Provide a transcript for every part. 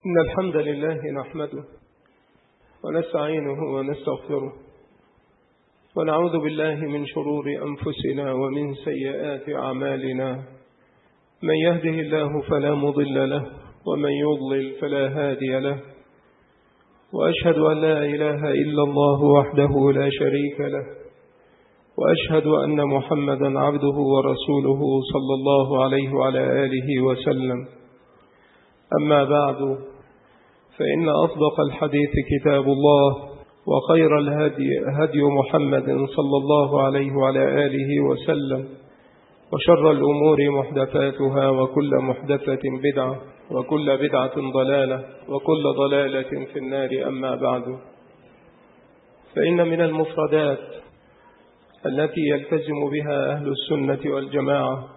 إن الحمد لله نحمده ونستعينه ونستغفره ونعوذ بالله من شرور أنفسنا ومن سيئات أعمالنا. من يهده الله فلا مضل له ومن يضلل فلا هادي له، وأشهد أن لا إله إلا الله وحده لا شريك له، وأشهد أن محمدا عبده ورسوله صلى الله عليه وعلى آله وسلم. أما بعد، فإن أصدق الحديث كتاب الله، وخير الهدي هدي محمد صلى الله عليه وعلى آله وسلم، وشر الأمور محدثاتها، وكل محدثة بدعة، وكل بدعة ضلالة، وكل ضلالة في النار. أما بعد، فإن من المفردات التي يلتزم بها أهل السنة والجماعة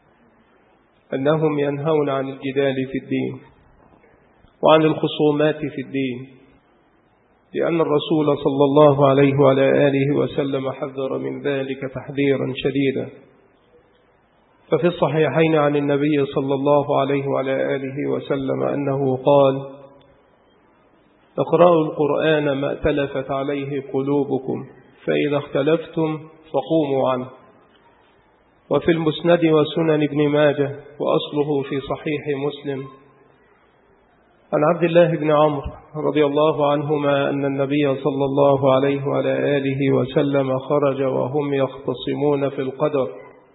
أنهم ينهون عن الجدال في الدين وعن الخصومات في الدين، لأن الرسول صلى الله عليه وعلى آله وسلم حذر من ذلك تحذيرا شديدا. ففي الصحيحين عن النبي صلى الله عليه وعلى آله وسلم أنه قال: اقرأوا القرآن ما ائتلفت عليه قلوبكم، فإذا اختلفتم فقوموا عنه. وفي المسند وسنن ابن ماجه، وأصله في صحيح مسلم، عن عبد الله بن عمرو رضي الله عنهما أن النبي صلى الله عليه وعلى آله وسلم خرج وهم يختصمون في القدر،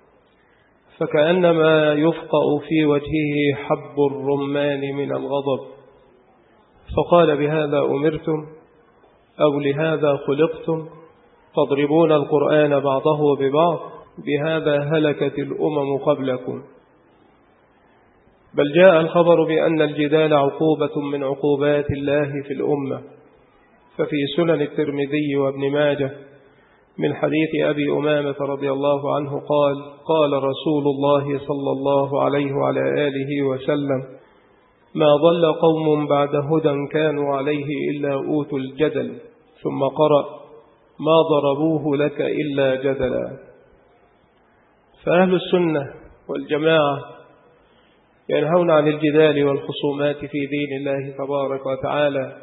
فكأنما يفقأ في وجهه حب الرمان من الغضب، فقال: بهذا أمرتم أو لهذا خلقتم؟ تضربون القرآن بعضه ببعض، بهذا هلكت الأمم قبلكم. بل جاء الخبر بأن الجدال عقوبة من عقوبات الله في الأمة. ففي سنن الترمذي وابن ماجه من حديث أبي أمامة رضي الله عنه قال: قال رسول الله صلى الله عليه وعلى آله وسلم: ما ضل قوم بعد هدى كانوا عليه إلا أوتوا الجدل. ثم قرأ: ما ضربوه لك إلا جدلا. فأهل السنة والجماعة ينهون عن الجدال والخصومات في دين الله تبارك وتعالى،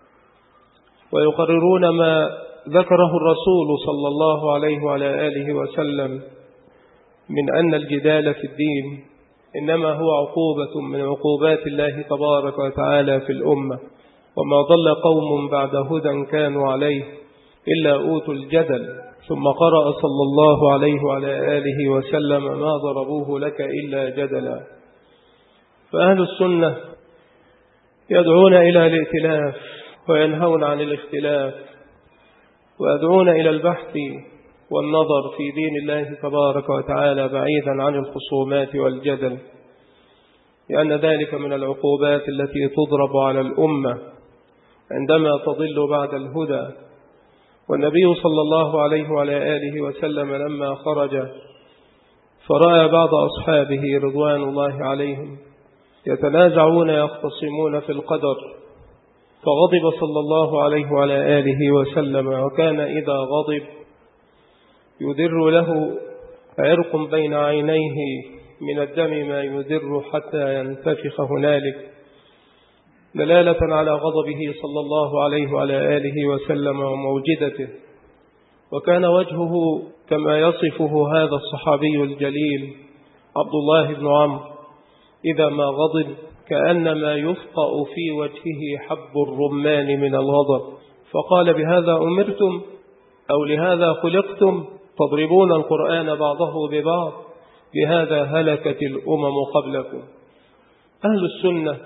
ويقررون ما ذكره الرسول صلى الله عليه وعلى آله وسلم من أن الجدال في الدين إنما هو عقوبة من عقوبات الله تبارك وتعالى في الأمة. وما ضل قوم بعد هدى كانوا عليه إلا أوتوا الجدل. ثم قرأ صلى الله عليه وعلى آله وسلم: ما ضربوه لك إلا جدلا. فأهل السنة يدعون إلى الائتلاف وينهون عن الاختلاف، ويدعون إلى البحث والنظر في دين الله تبارك وتعالى بعيدا عن الخصومات والجدل، لأن ذلك من العقوبات التي تضرب على الأمة عندما تضل بعد الهدى. والنبي صلى الله عليه وعلى آله وسلم لما خرج فرأى بعض أصحابه رضوان الله عليهم يتنازعون يختصمون في القدر، فغضب صلى الله عليه وعلى آله وسلم، وكان إذا غضب يدر له عرق بين عينيه من الدم ما يدر حتى ينتفخ هنالك، دلالة على غضبه صلى الله عليه وعلى آله وسلم وموجدته. وكان وجهه كما يصفه هذا الصحابي الجليل عبد الله بن عمرو إذا ما غضب كأنما يفقأ في وجهه حب الرمان من الغضب، فقال: بهذا أمرتم أو لهذا خلقتم؟ تضربون القرآن بعضه ببعض، بهذا هلكت الأمم قبلكم. أهل السنة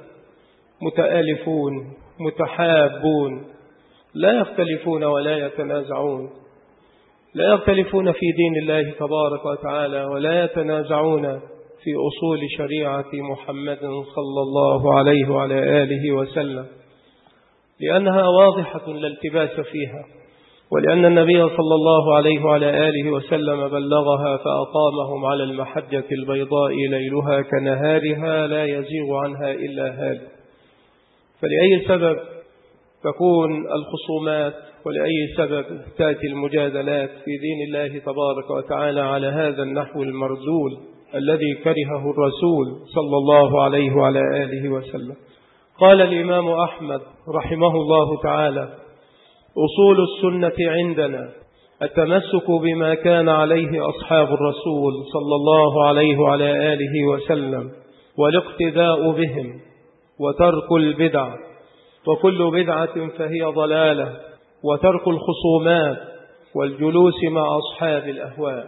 متآلفون متحابون، لا يختلفون ولا يتنازعون، لا يختلفون في دين الله تبارك وتعالى، ولا يتنازعون في أصول شريعة محمد صلى الله عليه وعلى آله وسلم، لأنها واضحة لا التباس فيها، ولأن النبي صلى الله عليه وعلى آله وسلم بلغها فأقامهم على المحجة البيضاء ليلها كنهارها لا يزيغ عنها إلا هالك. فلأي سبب تكون الخصومات، ولأي سبب تأتي المجادلات في دين الله تبارك وتعالى على هذا النحو المرذول الذي كرهه الرسول صلى الله عليه وعلى آله وسلم؟ قال الإمام أحمد رحمه الله تعالى: أصول السنة عندنا التمسك بما كان عليه أصحاب الرسول صلى الله عليه وعلى آله وسلم، والاقتداء بهم، وترك البدع، وكل بدعة فهي ضلالة، وترك الخصومات والجلوس مع أصحاب الأهواء،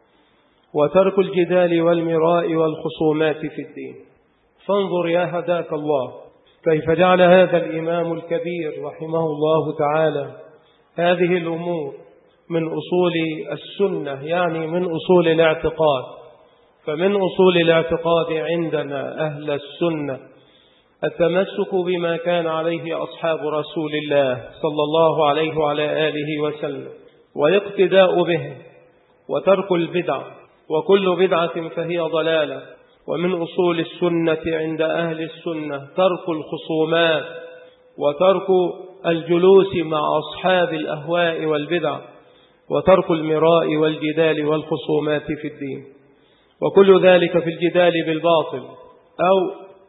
وترك الجدال والمراء والخصومات في الدين. فانظر يا هداك الله كيف جعل هذا الإمام الكبير رحمه الله تعالى هذه الأمور من أصول السنة، يعني من أصول الاعتقاد. فمن أصول الاعتقاد عندنا أهل السنة التمسك بما كان عليه أصحاب رسول الله صلى الله عليه وعلى آله وسلم، والاقتداء به، وترك البدع، وكل بدعة فهي ضلالة. ومن أصول السنة عند أهل السنة ترك الخصومات، وترك الجلوس مع أصحاب الأهواء والبدع، وترك المراء والجدال والخصومات في الدين. وكل ذلك في الجدال بالباطل، أو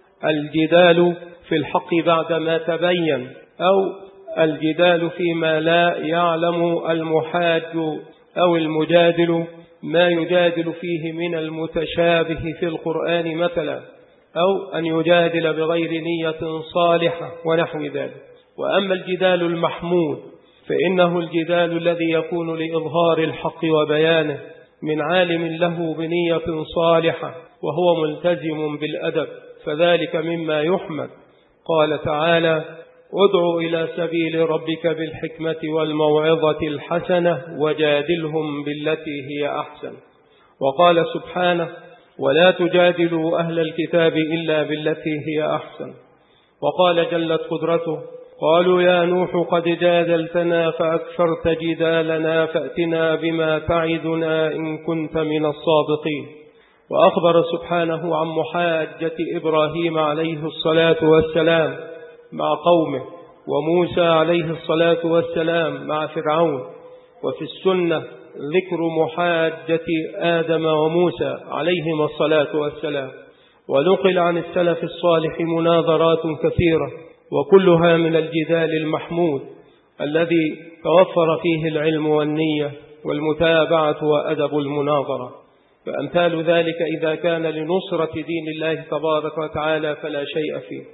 الجدال في الحق بعدما تبين، أو الجدال فيما لا يعلم المحاج أو المجادل ما يجادل فيه من المتشابه في القرآن مثلا، أو أن يجادل بغير نية صالحة ونحو ذلك. وأما الجدال المحمود فإنه الجدال الذي يكون لإظهار الحق وبيانه من عالم له بنية صالحة وهو ملتزم بالأدب، فذلك مما يحمد. قال تعالى: ادع إلى سبيل ربك بالحكمة والموعظة الحسنة وجادلهم بالتي هي أحسن. وقال سبحانه: ولا تجادلوا أهل الكتاب إلا بالتي هي أحسن. وقال جلت قدرته: قالوا يا نوح قد جادلتنا فأكثرت جدالنا فأتنا بما تعدنا إن كنت من الصادقين. وأخبر سبحانه عن محاجة إبراهيم عليه الصلاة والسلام مع قومه، وموسى عليه الصلاة والسلام مع فرعون. وفي السنة ذكر محاجة آدم وموسى عليهما الصلاة والسلام. ونقل عن السلف الصالح مناظرات كثيرة، وكلها من الجدال المحمود الذي توفر فيه العلم والنية والمتابعة وأدب المناظرة. فأمثال ذلك إذا كان لنصرة دين الله تبارك وتعالى فلا شيء فيه.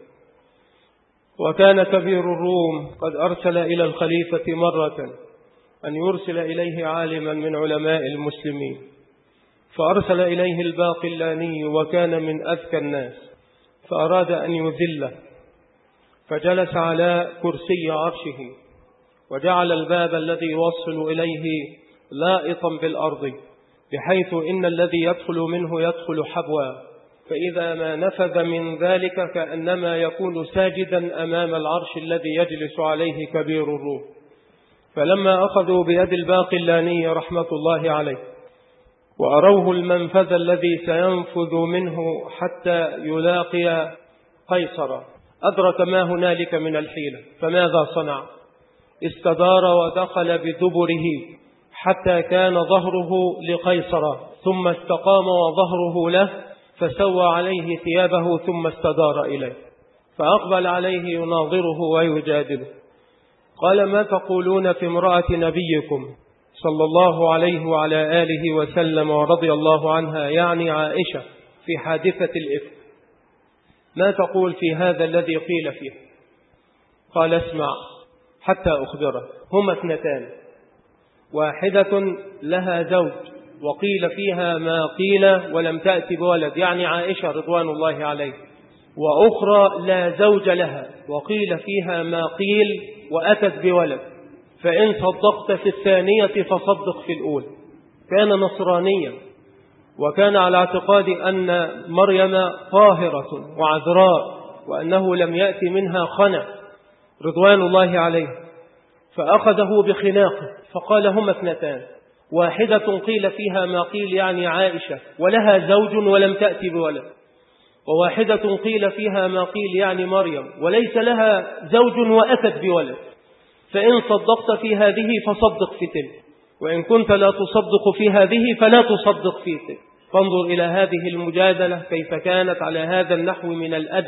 وكان كبير الروم قد أرسل إلى الخليفة مرة أن يرسل إليه عالما من علماء المسلمين، فأرسل إليه الباقلاني وكان من أذكى الناس، فأراد أن يذله، فجلس على كرسي عرشه وجعل الباب الذي يوصل إليه لائطا بالأرض، بحيث إن الذي يدخل منه يدخل حبوا، فإذا ما نفذ من ذلك كأنما يكون ساجدا أمام العرش الذي يجلس عليه كبير الروم. فلما أخذوا بيد الباقلاني رحمة الله عليه وأروه المنفذ الذي سينفذ منه حتى يلاقي قيصر، أدرك ما هنالك من الحيلة، فماذا صنع؟ استدار ودخل بدبره حتى كان ظهره لقيصر، ثم استقام وظهره له، فسوى عليه ثيابه ثم استدار إليه، فأقبل عليه يناظره ويجادله. قال: ما تقولون في امرأة نبيكم صلى الله عليه وعلى آله وسلم ورضي الله عنها، يعني عائشة، في حادثة الإفك؟ ما تقول في هذا الذي قيل فيه؟ قال: اسمع حتى أخبره. هما اثنتان، واحدة لها زوج وقيل فيها ما قيل ولم تأتي بولد، يعني عائشة رضوان الله عليه، وأخرى لا زوج لها وقيل فيها ما قيل وأتت بولد، فإن صدقت في الثانية فصدق في الأولى. كان نصرانيا، وكان على اعتقاد أن مريم طاهرة وعذراء، وأنه لم يأتي منها خنع رضوان الله عليه، فأخذه بخناقه فقال: هما اثنتان، واحدة قيل فيها ما قيل يعني عائشة ولها زوج ولم تأتي بولد، وواحدة قيل فيها ما قيل يعني مريم وليس لها زوج وأتت بولد، فإن صدقت في هذه فصدق في تلك، وإن كنت لا تصدق في هذه فلا تصدق في تلك. فانظر إلى هذه المجادلة كيف كانت على هذا النحو من الأدب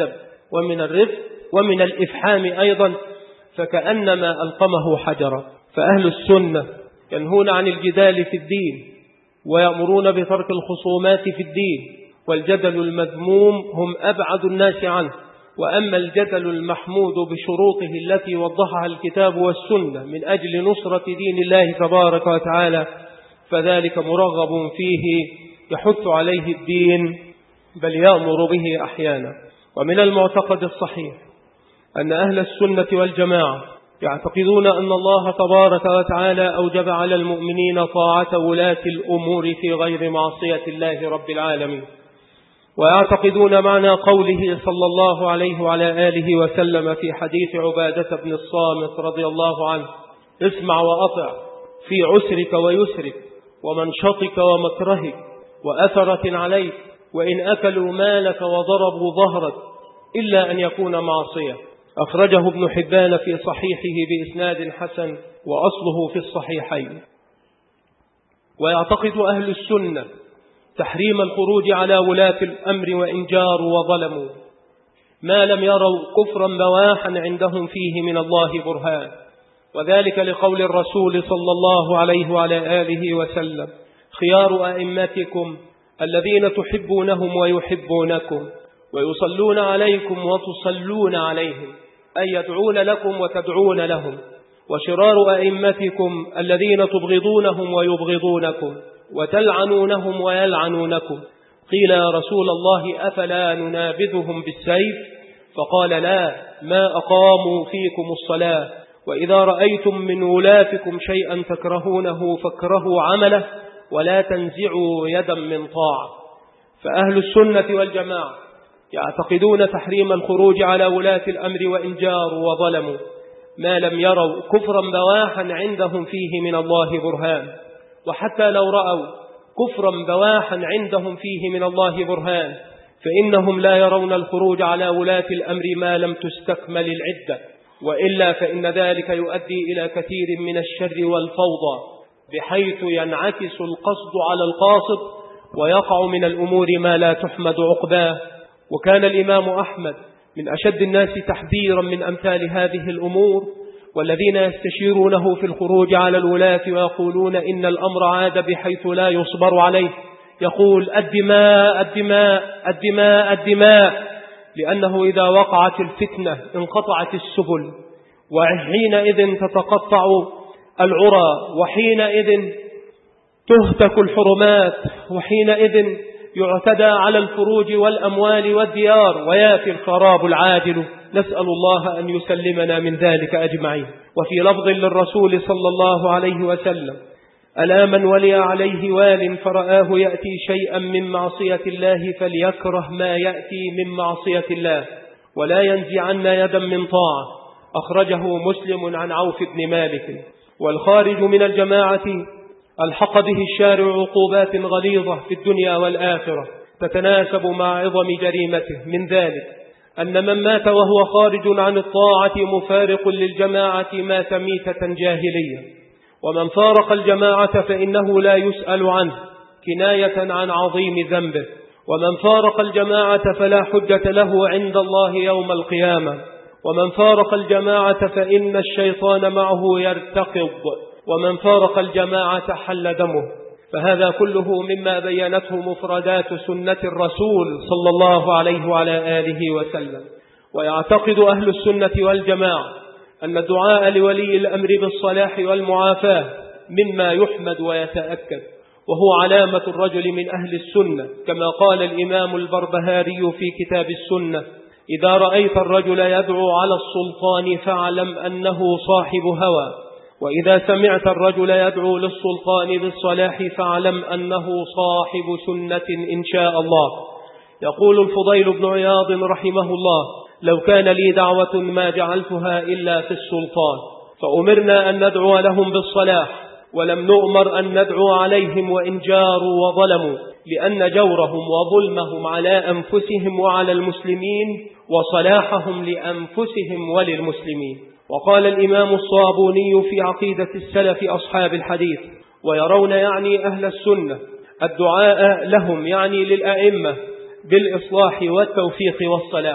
ومن الرفق ومن الإفحام أيضا، فكأنما ألقمه حجرا. فأهل السنة ينهون عن الجدال في الدين ويأمرون بترك الخصومات في الدين، والجدل المذموم هم أبعد الناس عنه. وأما الجدل المحمود بشروطه التي وضحها الكتاب والسنة من أجل نصرة دين الله تبارك وتعالى فذلك مرغب فيه يحث عليه الدين بل يأمر به أحيانا. ومن المعتقد الصحيح أن أهل السنة والجماعة يعتقدون أن الله تبارك وتعالى أوجب على المؤمنين طاعة ولاة الأمور في غير معصية الله رب العالمين، ويعتقدون معنى قوله صلى الله عليه وعلى آله وسلم في حديث عبادة بن الصامت رضي الله عنه: اسمع وأطع في عسرك ويسرك ومنشطك ومكرهك وأثرة عليك، وإن أكلوا مالك وضربوا ظهرك إلا أن يكون معصية. أخرجه ابن حبان في صحيحه بإسناد حسن وأصله في الصحيحين. ويعتقد أهل السنة تحريم الخروج على ولاة الأمر وإن جاروا وظلموا ما لم يروا كفرا بواحا عندهم فيه من الله برهان، وذلك لقول الرسول صلى الله عليه وعلى آله وسلم: خيار أئمتكم الذين تحبونهم ويحبونكم ويصلون عليكم وتصلون عليهم، أي يدعون لكم وتدعون لهم. وشرار أئمتكم الذين تبغضونهم ويبغضونكم وتلعنونهم ويلعنونكم. قيل: يا رسول الله أفلا ننابذهم بالسيف؟ فقال: لا، ما أقاموا فيكم الصلاة. وإذا رأيتم من ولاتكم شيئا تكرهونه فاكرهوا عمله ولا تنزعوا يدا من طاعة. فأهل السنة والجماعة يعتقدون تحريم الخروج على ولاة الأمر وإن جاروا وظلموا ما لم يروا كفرا بواحا عندهم فيه من الله برهان. وحتى لو رأوا كفرا بواحا عندهم فيه من الله برهان فإنهم لا يرون الخروج على ولاة الأمر ما لم تستكمل العدة، وإلا فإن ذلك يؤدي إلى كثير من الشر والفوضى، بحيث ينعكس القصد على القاصد ويقع من الأمور ما لا تحمد عقباه. وكان الإمام أحمد من أشد الناس تحذيرا من أمثال هذه الأمور، والذين يستشيرونه في الخروج على الولاة ويقولون إن الأمر عاد بحيث لا يصبر عليه، يقول: الدماء الدماء الدماء الدماء، لأنه إذا وقعت الفتنة انقطعت السبل، وحينئذ تتقطع العرى، وحينئذ تهتك الحرمات، وحينئذ يعتدى على الفروج والأموال والديار، ويأتي الخراب العاجل، نسأل الله أن يسلمنا من ذلك أجمعين. وفي لفظ للرسول صلى الله عليه وسلم: ألا من ولي عليه وال فرآه يأتي شيئا من معصية الله فليكره ما يأتي من معصية الله ولا ينزعن يدا من طاعة. أخرجه مسلم عن عوف بن مالك. والخارج من الجماعة الحق به الشارع عقوبات غليظة في الدنيا والآخرة تتناسب مع عظم جريمته. من ذلك أن من مات وهو خارج عن الطاعة مفارق للجماعة مات ميتة جاهلية، ومن فارق الجماعة فإنه لا يسأل عنه كناية عن عظيم ذنبه، ومن فارق الجماعة فلا حجة له عند الله يوم القيامة، ومن فارق الجماعة فإن الشيطان معه يرتقض، ومن فارق الجماعة حل دمه. فهذا كله مما بينته مفردات سنة الرسول صلى الله عليه وعلى آله وسلم. ويعتقد أهل السنة والجماعة أن الدعاء لولي الأمر بالصلاح والمعافاة مما يحمد ويتأكد، وهو علامة الرجل من أهل السنة، كما قال الإمام البربهاري في كتاب السنة: إذا رأيت الرجل يدعو على السلطان فاعلم أنه صاحب هوى، وإذا سمعت الرجل يدعو للسلطان بالصلاح فاعلم أنه صاحب سنة إن شاء الله. يقول الفضيل بن عياض رحمه الله: لو كان لي دعوة ما جعلتها إلا في السلطان، فأمرنا أن ندعو لهم بالصلاح ولم نؤمر أن ندعو عليهم وإن جاروا وظلموا، لأن جورهم وظلمهم على أنفسهم وعلى المسلمين وصلاحهم لأنفسهم وللمسلمين. وقال الإمام الصابوني في عقيدة السلف أصحاب الحديث: ويرون يعني أهل السنة الدعاء لهم يعني للأئمة بالإصلاح والتوفيق والصلاح،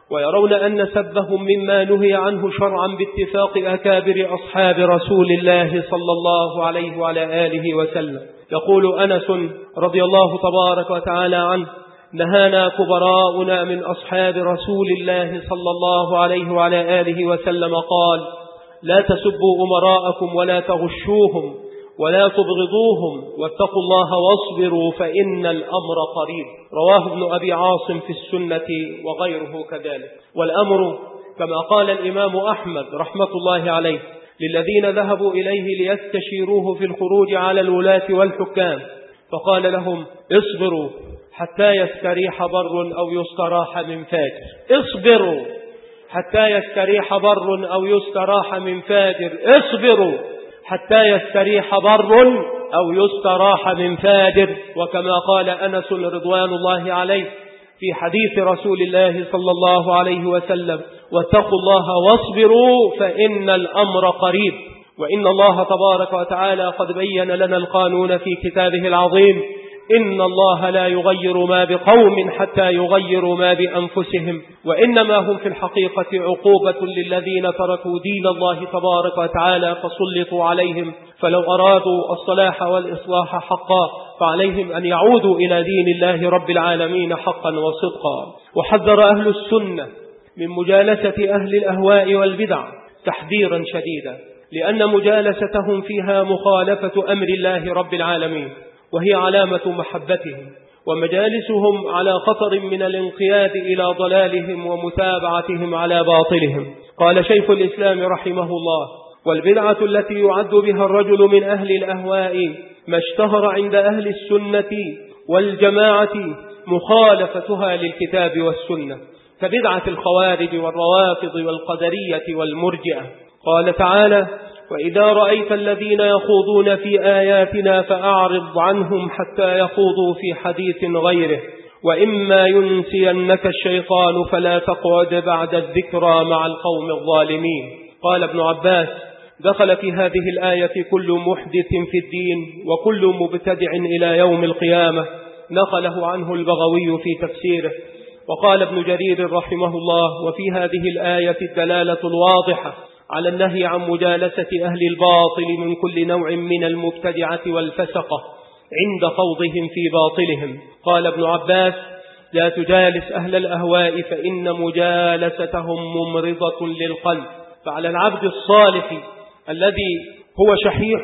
ويرون أن سبهم مما نهي عنه شرعا باتفاق أكابر أصحاب رسول الله صلى الله عليه وعلى آله وسلم. يقول أنس رضي الله تبارك وتعالى عنه: نهانا كبراؤنا من أصحاب رسول الله صلى الله عليه وعلى آله وسلم قال: لا تسبوا أمراءكم ولا تغشوهم ولا تبغضوهم واتقوا الله واصبروا فإن الأمر قريب. رواه ابن أبي عاصم في السنة وغيره كذلك. والأمر كما قال الإمام أحمد رحمة الله عليه للذين ذهبوا إليه ليستشيروه في الخروج على الولاة والحكام، فقال لهم: اصبروا حتى يستريح بر أو يستراح من فاجر. اصبروا حتى يستريح بر أو يستراح من فاجر. اصبروا حتى يستريح بر أو يستراح من فاجر. وكما قال أنس رضوان الله عليه في حديث رسول الله صلى الله عليه وسلم: واتقوا الله واصبروا فإن الأمر قريب. وإن الله تبارك وتعالى قد بين لنا القانون في كتابه العظيم: إن الله لا يغير ما بقوم حتى يغيروا ما بأنفسهم. وإنما هم في الحقيقة عقوبة للذين تركوا دين الله تبارك وتعالى فسلطوا عليهم، فلو أرادوا الصلاح والإصلاح حقا فعليهم أن يعودوا إلى دين الله رب العالمين حقا وصدقا. وحذر أهل السنة من مجالسة أهل الأهواء والبدع تحذيرا شديدا، لأن مجالستهم فيها مخالفة أمر الله رب العالمين، وهي علامة محبتهم، ومجالسهم على خطر من الانقياد إلى ضلالهم ومتابعتهم على باطلهم. قال شيخ الإسلام رحمه الله: والبدعة التي يعد بها الرجل من أهل الأهواء ما اشتهر عند أهل السنة والجماعة مخالفتها للكتاب والسنة، كبدعة الخوارج والروافض والقدرية والمرجئة. قال تعالى: وإذا رأيت الذين يخوضون في آياتنا فأعرض عنهم حتى يخوضوا في حديث غيره، وإما ينسينك الشيطان فلا تقعد بعد الذكرى مع القوم الظالمين. قال ابن عباس: دخل في هذه الآية كل محدث في الدين وكل مبتدع إلى يوم القيامة. نقله عنه البغوي في تفسيره. وقال ابن جرير رحمه الله: وفي هذه الآية الدلالة الواضحة على النهي عن مجالسة أهل الباطل من كل نوع من المبتدعة والفسقة عند خوضهم في باطلهم. قال ابن عباس: لا تجالس أهل الأهواء فإن مجالستهم ممرضة للقلب. فعلى العبد الصالح الذي هو شحيح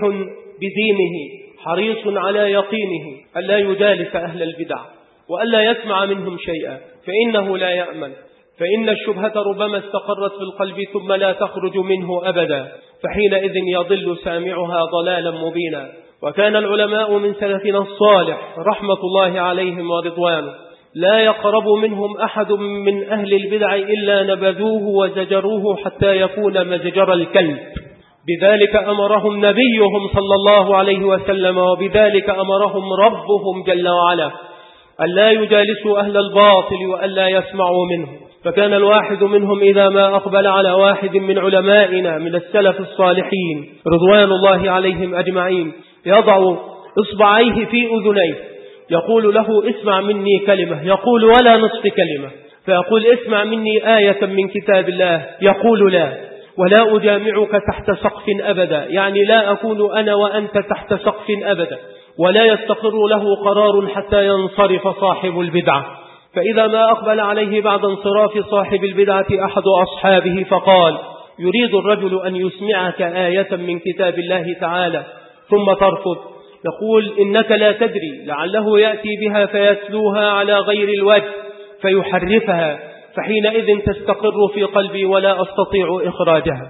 بدينه حريص على يقينه ألا يجالس أهل البدع وألا يسمع منهم شيئا، فإنه لا يأمن، فإن الشبهة ربما استقرت في القلب ثم لا تخرج منه أبدا، فحينئذ يضل سامعها ضلالا مبينا. وكان العلماء من سلفنا الصالح رحمة الله عليهم ورضوانه لا يقرب منهم أحد من أهل البدع إلا نبذوه وزجروه حتى يكون مزجر الكلب. بذلك أمرهم نبيهم صلى الله عليه وسلم، وبذلك أمرهم ربهم جل وعلا، ألا يجالسوا أهل الباطل وألا يسمعوا منه. فكان الواحد منهم إذا ما أقبل على واحد من علمائنا من السلف الصالحين رضوان الله عليهم أجمعين يضع إصبعيه في أذنيه، يقول له: اسمع مني كلمة، يقول: ولا نصف كلمة، فيقول: اسمع مني آية من كتاب الله، يقول: لا، ولا أجامعك تحت سقف أبدا، يعني لا أكون أنا وأنت تحت سقف أبدا، ولا يستقر له قرار حتى ينصرف صاحب البدعة. فإذا ما أقبل عليه بعد انصراف صاحب البدعة أحد أصحابه فقال: يريد الرجل أن يسمعك آية من كتاب الله تعالى ثم ترفض، يقول: إنك لا تدري، لعله يأتي بها فيتلوها على غير الوجه فيحرفها، فحينئذ تستقر في قلبي ولا أستطيع إخراجها.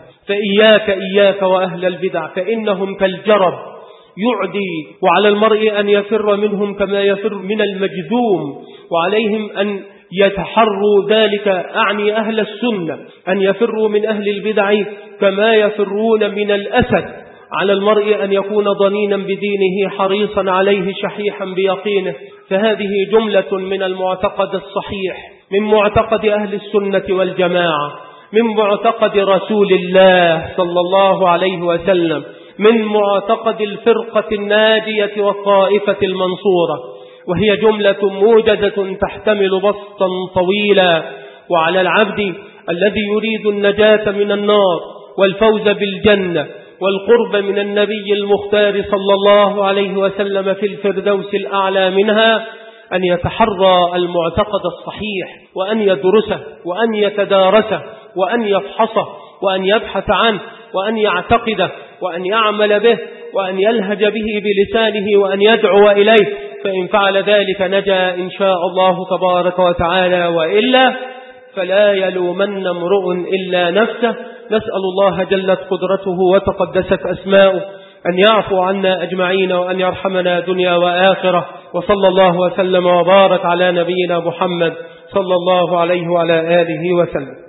فإياك وأهل البدع، فإنهم كالجرب يعدي، وعلى المرء أن يفر منهم كما يفر من المجذوم، وعليهم أن يتحروا ذلك، أعني أهل السنة، أن يفروا من أهل البدع كما يفرون من الأسد. على المرء أن يكون ضنينا بدينه حريصا عليه شحيحا بيقينه. فهذه جملة من المعتقد الصحيح، من معتقد أهل السنة والجماعة، من معتقد رسول الله صلى الله عليه وسلم، من معتقد الفرقة الناجية والطائفة المنصورة، وهي جملة موجزة تحتمل بسطا طويلا وعلى العبد الذي يريد النجاة من النار والفوز بالجنة والقرب من النبي المختار صلى الله عليه وسلم في الفردوس الأعلى منها أن يتحرى المعتقد الصحيح، وأن يدرسه، وأن يتدارسه، وأن يفحصه، وأن يبحث عنه، وأن يعتقده، وأن يعمل به، وأن يلهج به بلسانه، وأن يدعو إليه. فإن فعل ذلك نجا إن شاء الله تبارك وتعالى، وإلا فلا يلومن امرؤ إلا نفسه. نسأل الله جلت قدرته وتقدست أسماؤه أن يعفو عنا أجمعين، وأن يرحمنا دنيا وآخرة. وصلى الله وسلم وبارك على نبينا محمد صلى الله عليه وعلى آله وسلم.